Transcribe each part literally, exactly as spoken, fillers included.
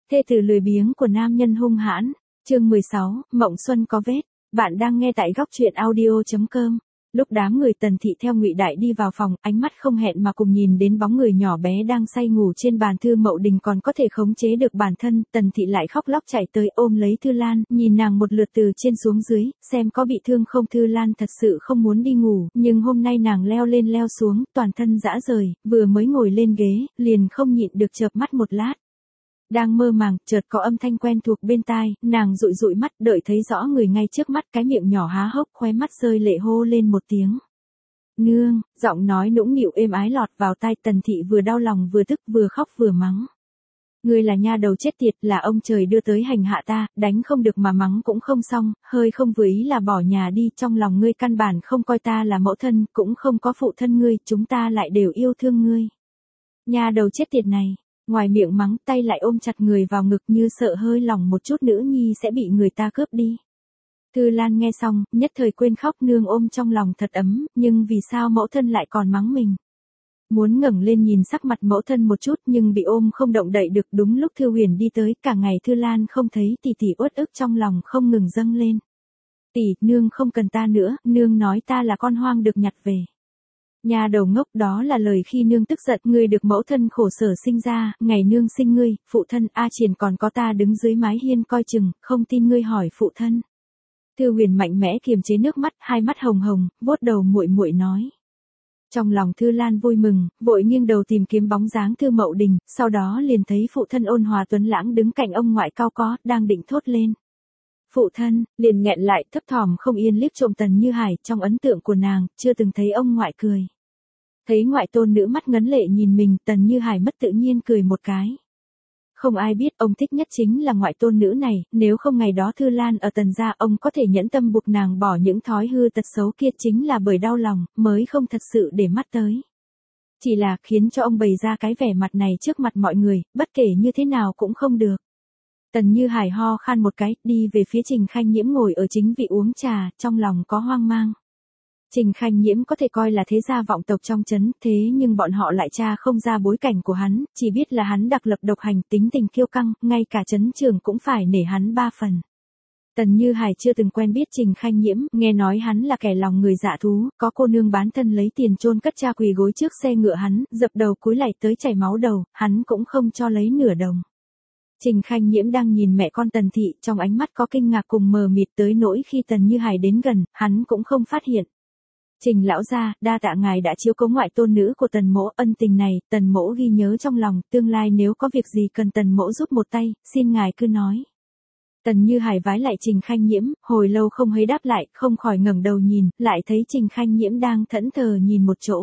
Thê tử lười biếng của nam nhân hung hãn. Chương mười sáu, Mộng Xuân có vết. Bạn đang nghe tại góc truyện audio chấm com. Lúc đám người Tần Thị theo Ngụy Đại đi vào phòng, ánh mắt không hẹn mà cùng nhìn đến bóng người nhỏ bé đang say ngủ trên bàn. Thư Mậu Đình còn có thể khống chế được bản thân, Tần Thị lại khóc lóc chạy tới ôm lấy Thư Lan, nhìn nàng một lượt từ trên xuống dưới, xem có bị thương không. Thư Lan thật sự không muốn đi ngủ, nhưng hôm nay nàng leo lên leo xuống, toàn thân rã rời, vừa mới ngồi lên ghế, liền không nhịn được chợp mắt một lát. Đang mơ màng, chợt có âm thanh quen thuộc bên tai, nàng dụi dụi mắt, đợi thấy rõ người ngay trước mắt, cái miệng nhỏ há hốc, khóe mắt rơi lệ hô lên một tiếng. Nương, giọng nói nũng nịu êm ái lọt vào tai. Tần Thị vừa đau lòng vừa tức, vừa khóc vừa mắng. Ngươi là nha đầu chết tiệt, là ông trời đưa tới hành hạ ta, đánh không được mà mắng cũng không xong, hơi không vừa ý là bỏ nhà đi, trong lòng ngươi căn bản không coi ta là mẫu thân, cũng không có phụ thân ngươi, chúng ta lại đều yêu thương ngươi. Nha đầu chết tiệt này. Ngoài miệng mắng, tay lại ôm chặt người vào ngực như sợ hơi lòng một chút nữ nhi sẽ bị người ta cướp đi. Thư Lan nghe xong, nhất thời quên khóc, nương ôm trong lòng thật ấm, nhưng vì sao mẫu thân lại còn mắng mình? Muốn ngẩng lên nhìn sắc mặt mẫu thân một chút nhưng bị ôm không động đậy được. Đúng lúc Thư Huyền đi tới, cả ngày Thư Lan không thấy tỷ tỷ uất ức trong lòng không ngừng dâng lên. Tỷ, nương không cần ta nữa, nương nói ta là con hoang được nhặt về. Nhà đầu ngốc, đó là lời khi nương tức giận, ngươi được mẫu thân khổ sở sinh ra, ngày nương sinh ngươi, phụ thân A Triển còn có ta đứng dưới mái hiên coi chừng, không tin ngươi hỏi phụ thân. Thư Huyền mạnh mẽ kiềm chế nước mắt, hai mắt hồng hồng, vuốt đầu muội muội nói. Trong lòng Thư Lan vui mừng, vội nghiêng đầu tìm kiếm bóng dáng Thư Mậu Đình, sau đó liền thấy phụ thân ôn hòa tuấn lãng đứng cạnh ông ngoại cao có, đang định thốt lên. Phụ thân, liền nghẹn lại, thấp thỏm không yên liếc trộm Tần Như Hải, trong ấn tượng của nàng, chưa từng thấy ông ngoại cười. Thấy ngoại tôn nữ mắt ngấn lệ nhìn mình, Tần Như Hải mất tự nhiên cười một cái. Không ai biết ông thích nhất chính là ngoại tôn nữ này, nếu không ngày đó Thư Lan ở Tần gia ông có thể nhẫn tâm buộc nàng bỏ những thói hư tật xấu kia, chính là bởi đau lòng, mới không thật sự để mắt tới. Chỉ là khiến cho ông bày ra cái vẻ mặt này trước mặt mọi người, bất kể như thế nào cũng không được. Tần Như Hải ho khan một cái, đi về phía Trình Khanh Nhiễm ngồi ở chính vị uống trà, trong lòng có hoang mang. Trình Khanh Nhiễm có thể coi là thế gia vọng tộc trong trấn, thế nhưng bọn họ lại tra không ra bối cảnh của hắn, chỉ biết là hắn đặc lập độc hành, tính tình kiêu căng, ngay cả trấn trưởng cũng phải nể hắn ba phần. Tần Như Hải chưa từng quen biết Trình Khanh Nhiễm, nghe nói hắn là kẻ lòng người dạ thú, có cô nương bán thân lấy tiền chôn cất cha quỳ gối trước xe ngựa hắn, dập đầu cúi lạy tới chảy máu đầu, hắn cũng không cho lấy nửa đồng. Trình Khanh Nhiễm đang nhìn mẹ con Tần Thị, trong ánh mắt có kinh ngạc cùng mờ mịt, tới nỗi khi Tần Như Hải đến gần, hắn cũng không phát hiện. Trình lão gia, đa tạ ngài đã chiếu cố ngoại tôn nữ của Tần mỗ, ân tình này, Tần mỗ ghi nhớ trong lòng, tương lai nếu có việc gì cần Tần mỗ giúp một tay, xin ngài cứ nói. Tần Như Hải vái lại Trình Khanh Nhiễm, hồi lâu không thấy đáp lại, không khỏi ngẩng đầu nhìn, lại thấy Trình Khanh Nhiễm đang thẫn thờ nhìn một chỗ.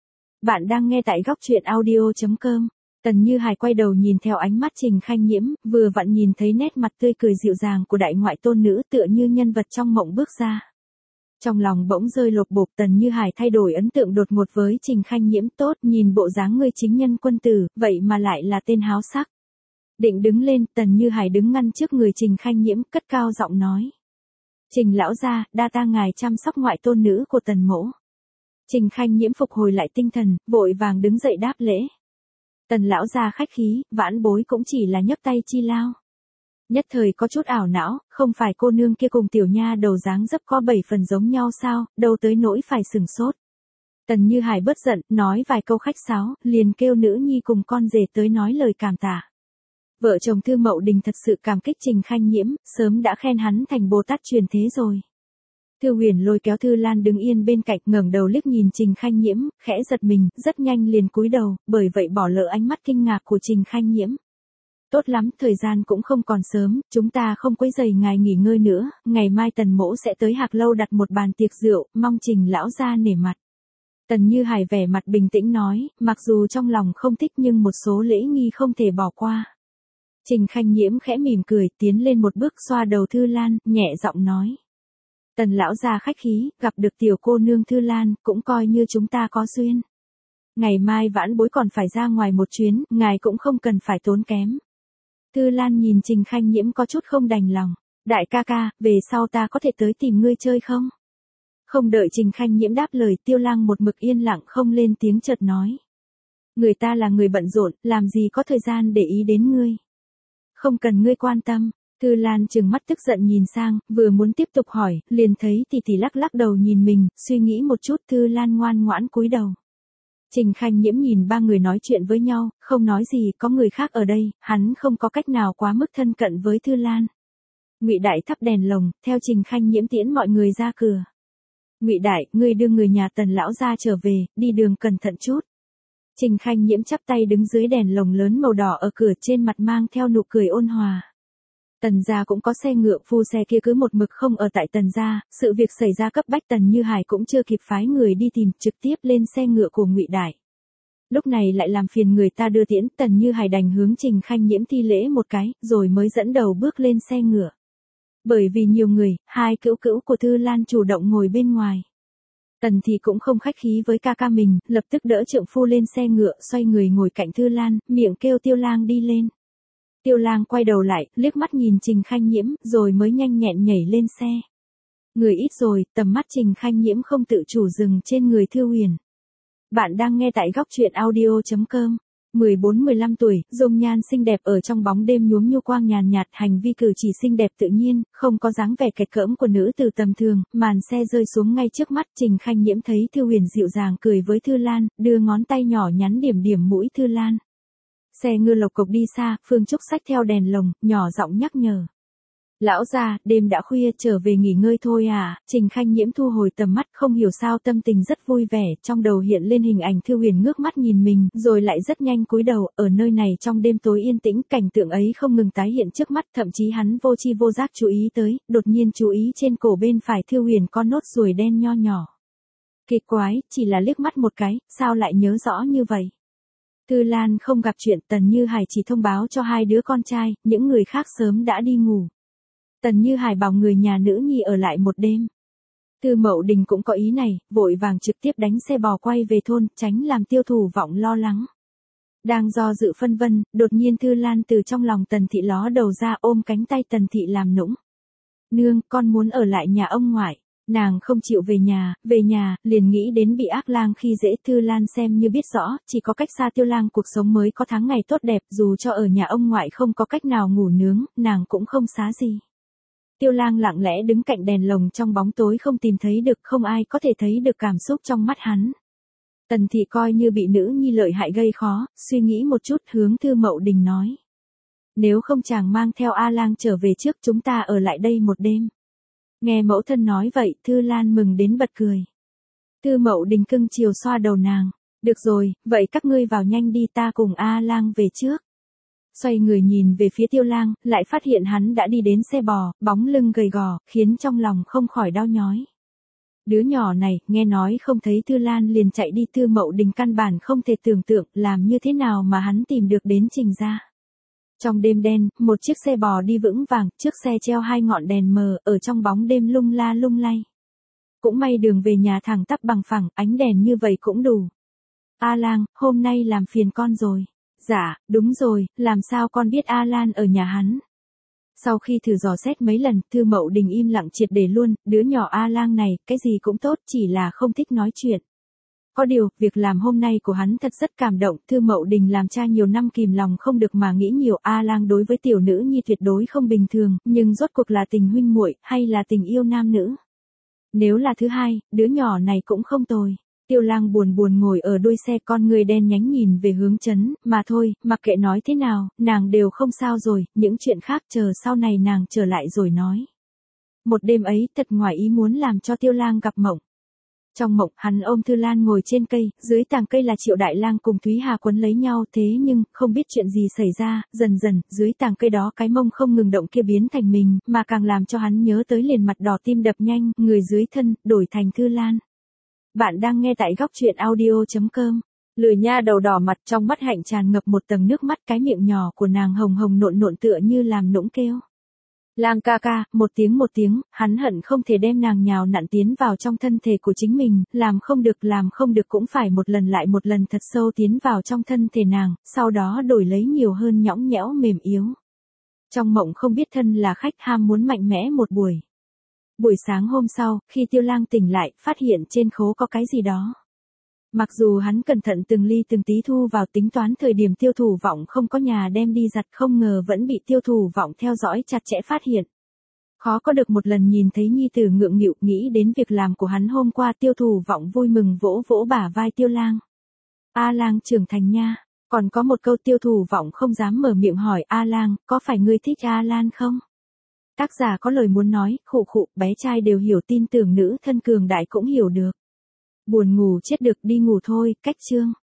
Bạn đang nghe tại góc truyện audio chấm com. Tần Như Hải quay đầu nhìn theo ánh mắt Trình Khanh Nhiễm, vừa vặn nhìn thấy nét mặt tươi cười dịu dàng của đại ngoại tôn nữ, tựa như nhân vật trong mộng bước ra. Trong lòng bỗng rơi lột bột, Tần Như Hải thay đổi ấn tượng đột ngột với Trình Khanh Nhiễm. Tốt, nhìn bộ dáng ngươi chính nhân quân tử, vậy mà lại là tên háo sắc. Định đứng lên, Tần Như Hải đứng ngăn trước người Trình Khanh Nhiễm, cất cao giọng nói. Trình lão gia, đa ta ngài chăm sóc ngoại tôn nữ của Tần mỗ. Trình Khanh Nhiễm phục hồi lại tinh thần, vội vàng đứng dậy đáp lễ. Tần lão gia khách khí, vãn bối cũng chỉ là nhấc tay chi lao. Nhất thời có chút ảo não, không phải cô nương kia cùng tiểu nha đầu dáng dấp có bảy phần giống nhau sao, đâu tới nỗi phải sừng sốt. Tần Như Hải bớt giận, nói vài câu khách sáo, liền kêu nữ nhi cùng con rể tới nói lời cảm tạ. Vợ chồng Thư Mậu Đình thật sự cảm kích Trình Khanh Nhiễm, sớm đã khen hắn thành Bồ Tát truyền thế rồi. Thư Huyền lôi kéo Thư Lan đứng yên bên cạnh, ngẩng đầu liếc nhìn Trình Khanh Nhiễm, khẽ giật mình, rất nhanh liền cúi đầu, bởi vậy bỏ lỡ ánh mắt kinh ngạc của Trình Khanh Nhiễm. Tốt lắm, thời gian cũng không còn sớm, chúng ta không quấy rầy ngài nghỉ ngơi nữa, ngày mai Tần mỗ sẽ tới Hạc Lâu đặt một bàn tiệc rượu, mong Trình lão gia nể mặt. Tần Như Hải vẻ mặt bình tĩnh nói, mặc dù trong lòng không thích nhưng một số lễ nghi không thể bỏ qua. Trình Khanh Nhiễm khẽ mỉm cười, tiến lên một bước xoa đầu Thư Lan, nhẹ giọng nói. Tần lão gia khách khí, gặp được tiểu cô nương Thư Lan, cũng coi như chúng ta có duyên. Ngày mai vãn bối còn phải ra ngoài một chuyến, ngài cũng không cần phải tốn kém. Thư Lan nhìn Trình Khanh Nhiễm có chút không đành lòng. Đại ca ca, về sau ta có thể tới tìm ngươi chơi không? Không đợi Trình Khanh Nhiễm đáp lời, Tiêu Lang một mực yên lặng không lên tiếng chợt nói. Người ta là người bận rộn, làm gì có thời gian để ý đến ngươi. không cần ngươi quan tâm. Thư Lan trừng mắt tức giận nhìn sang, vừa muốn tiếp tục hỏi, liền thấy tỷ tỷ lắc lắc đầu nhìn mình, suy nghĩ một chút Thư Lan ngoan ngoãn cúi đầu. Trình Khanh Nhiễm nhìn ba người nói chuyện với nhau, không nói gì, có người khác ở đây, hắn không có cách nào quá mức thân cận với Thư Lan. Ngụy Đại thắp đèn lồng, theo Trình Khanh Nhiễm tiễn mọi người ra cửa. Ngụy Đại, ngươi đưa người nhà Tần lão gia trở về, đi đường cẩn thận chút. Trình Khanh Nhiễm chắp tay đứng dưới đèn lồng lớn màu đỏ ở cửa, trên mặt mang theo nụ cười ôn hòa. Tần gia cũng có xe ngựa, phu xe kia cứ một mực không ở tại Tần gia, sự việc xảy ra cấp bách, Tần Như Hải cũng chưa kịp phái người đi tìm, trực tiếp lên xe ngựa của Ngụy Đại. Lúc này lại làm phiền người ta đưa tiễn, Tần Như Hải đành hướng Trình Khanh Nhiễm thi lễ một cái, rồi mới dẫn đầu bước lên xe ngựa. Bởi vì nhiều người, hai cữu cữu của Thư Lan chủ động ngồi bên ngoài. Tần thì cũng không khách khí với ca ca mình, lập tức đỡ trượng phu lên xe ngựa, xoay người ngồi cạnh Thư Lan, miệng kêu Tiêu Lang đi lên. Tiêu Lang quay đầu lại, liếc mắt nhìn Trình Khanh Nhiễm, rồi mới nhanh nhẹn nhảy lên xe. Người ít rồi, tầm mắt Trình Khanh Nhiễm không tự chủ dừng trên người Thư Huyền. Bạn đang nghe tại góc truyện audio chấm com. mười bốn mười lăm tuổi, dung nhan xinh đẹp ở trong bóng đêm nhuốm nhu quang nhàn nhạt, hành vi cử chỉ xinh đẹp tự nhiên, không có dáng vẻ kẹt cỡm của nữ tử tầm thường, màn xe rơi xuống ngay trước mắt, Trình Khanh Nhiễm thấy Thư Huyền dịu dàng cười với Thư Lan, đưa ngón tay nhỏ nhắn điểm điểm mũi Thư Lan. Xe ngựa lộc cộc đi xa, Phương Trúc xách theo đèn lồng, nhỏ giọng nhắc nhở. Lão gia, đêm đã khuya, trở về nghỉ ngơi thôi à. Trình Khanh Nhiễm thu hồi tầm mắt, không hiểu sao tâm tình rất vui vẻ, trong đầu hiện lên hình ảnh Thư Huyền ngước mắt nhìn mình, rồi lại rất nhanh cúi đầu, ở nơi này trong đêm tối yên tĩnh, cảnh tượng ấy không ngừng tái hiện trước mắt, thậm chí hắn vô tri vô giác chú ý tới, đột nhiên chú ý trên cổ bên phải Thư Huyền có nốt ruồi đen nho nhỏ. Kỳ quái, chỉ là liếc mắt một cái, sao lại nhớ rõ như vậy? Thư Lan không gặp chuyện, Tần Như Hải chỉ thông báo cho hai đứa con trai, những người khác sớm đã đi ngủ. Tần Như Hải bảo người nhà nữ nhi ở lại một đêm. Thư Mậu Đình cũng có ý này, vội vàng trực tiếp đánh xe bò quay về thôn, tránh làm Tiêu Thủ Vọng lo lắng. Đang do dự phân vân, đột nhiên Thư Lan từ trong lòng Tần Thị ló đầu ra, ôm cánh tay Tần Thị làm nũng. Nương, con muốn ở lại nhà ông ngoại. Nàng không chịu về nhà, về nhà, liền nghĩ đến bị ác lang khi dễ. Thư Lan xem như biết rõ, chỉ có cách xa Tiêu Lang cuộc sống mới có tháng ngày tốt đẹp, dù cho ở nhà ông ngoại không có cách nào ngủ nướng, nàng cũng không xá gì. Tiêu Lang lặng lẽ đứng cạnh đèn lồng trong bóng tối không tìm thấy được, không ai có thể thấy được cảm xúc trong mắt hắn. Tần Thị coi như bị nữ nhi lợi hại gây khó, suy nghĩ một chút hướng Thư Mậu Đình nói. Nếu không chàng mang theo A Lang trở về trước, chúng ta ở lại đây một đêm. Nghe mẫu thân nói vậy, Thư Lan mừng đến bật cười. Thư Mậu Đình cưng chiều xoa đầu nàng. Được rồi, vậy các ngươi vào nhanh đi, ta cùng A Lang về trước. Xoay người nhìn về phía Tiêu Lang, lại phát hiện hắn đã đi đến xe bò, bóng lưng gầy gò, khiến trong lòng không khỏi đau nhói. Đứa nhỏ này, nghe nói không thấy Thư Lan liền chạy đi. Thư Mậu Đình căn bản không thể tưởng tượng, làm như thế nào mà hắn tìm được đến Trình gia. Trong đêm đen, một chiếc xe bò đi vững vàng, trước xe treo hai ngọn đèn mờ, ở trong bóng đêm lung la lung lay. Cũng may đường về nhà thẳng tắp bằng phẳng, ánh đèn như vậy cũng đủ. A Lang, hôm nay làm phiền con rồi. Dạ, đúng rồi, làm sao con biết A Lan ở nhà hắn? Sau khi thử dò xét mấy lần, Thư Mậu Đình im lặng triệt để luôn, đứa nhỏ A Lang này, cái gì cũng tốt, chỉ là không thích nói chuyện. Có điều, việc làm hôm nay của hắn thật rất cảm động, Thư Mậu Đình làm cha nhiều năm kìm lòng không được mà nghĩ nhiều. A Lang đối với tiểu nữ nhi tuyệt đối không bình thường, nhưng rốt cuộc là tình huynh muội hay là tình yêu nam nữ? Nếu là thứ hai, đứa nhỏ này cũng không tồi. Tiêu Lang buồn buồn ngồi ở đuôi xe, con người đen nhánh nhìn về hướng trấn, mà thôi, mặc kệ nói thế nào, nàng đều không sao rồi, những chuyện khác chờ sau này nàng trở lại rồi nói. Một đêm ấy, thật ngoài ý muốn làm cho Tiêu Lang gặp mộng. Trong mộng, hắn ôm Thư Lan ngồi trên cây, dưới tàng cây là Triệu Đại Lang cùng Thúy Hà quấn lấy nhau, thế nhưng, không biết chuyện gì xảy ra, dần dần, dưới tàng cây đó cái mông không ngừng động kia biến thành mình, mà càng làm cho hắn nhớ tới liền mặt đỏ tim đập nhanh, người dưới thân, đổi thành Thư Lan. Bạn đang nghe tại góc truyện audio chấm com. Lừa nha đầu đỏ mặt, trong mắt hạnh tràn ngập một tầng nước mắt, cái miệng nhỏ của nàng hồng hồng nộn nộn tựa như làm nũng kêu. Lang ca ca, một tiếng một tiếng, hắn hận không thể đem nàng nhào nặn tiến vào trong thân thể của chính mình, làm không được làm không được cũng phải một lần lại một lần thật sâu tiến vào trong thân thể nàng, sau đó đổi lấy nhiều hơn nhõng nhẽo mềm yếu. Trong mộng không biết thân là khách, ham muốn mạnh mẽ một buổi. Buổi sáng hôm sau, khi Tiêu Lang tỉnh lại, phát hiện trên khố có cái gì đó. Mặc dù hắn cẩn thận từng ly từng tí thu vào tính toán thời điểm Tiêu Thủ Vọng không có nhà đem đi giặt, không ngờ vẫn bị Tiêu Thủ Vọng theo dõi chặt chẽ phát hiện. Khó có được một lần nhìn thấy nhi tử ngượng nghịu, nghĩ đến việc làm của hắn hôm qua, Tiêu Thủ Vọng vui mừng vỗ vỗ bả vai Tiêu Lang. A Lang trưởng thành nha. Còn có một câu Tiêu Thủ Vọng không dám mở miệng hỏi A Lang, có phải ngươi thích A Lan không? Tác giả có lời muốn nói, khụ khụ, bé trai đều hiểu, tin tưởng nữ thân cường đại cũng hiểu được. Buồn ngủ chết được, đi ngủ thôi, cách chương.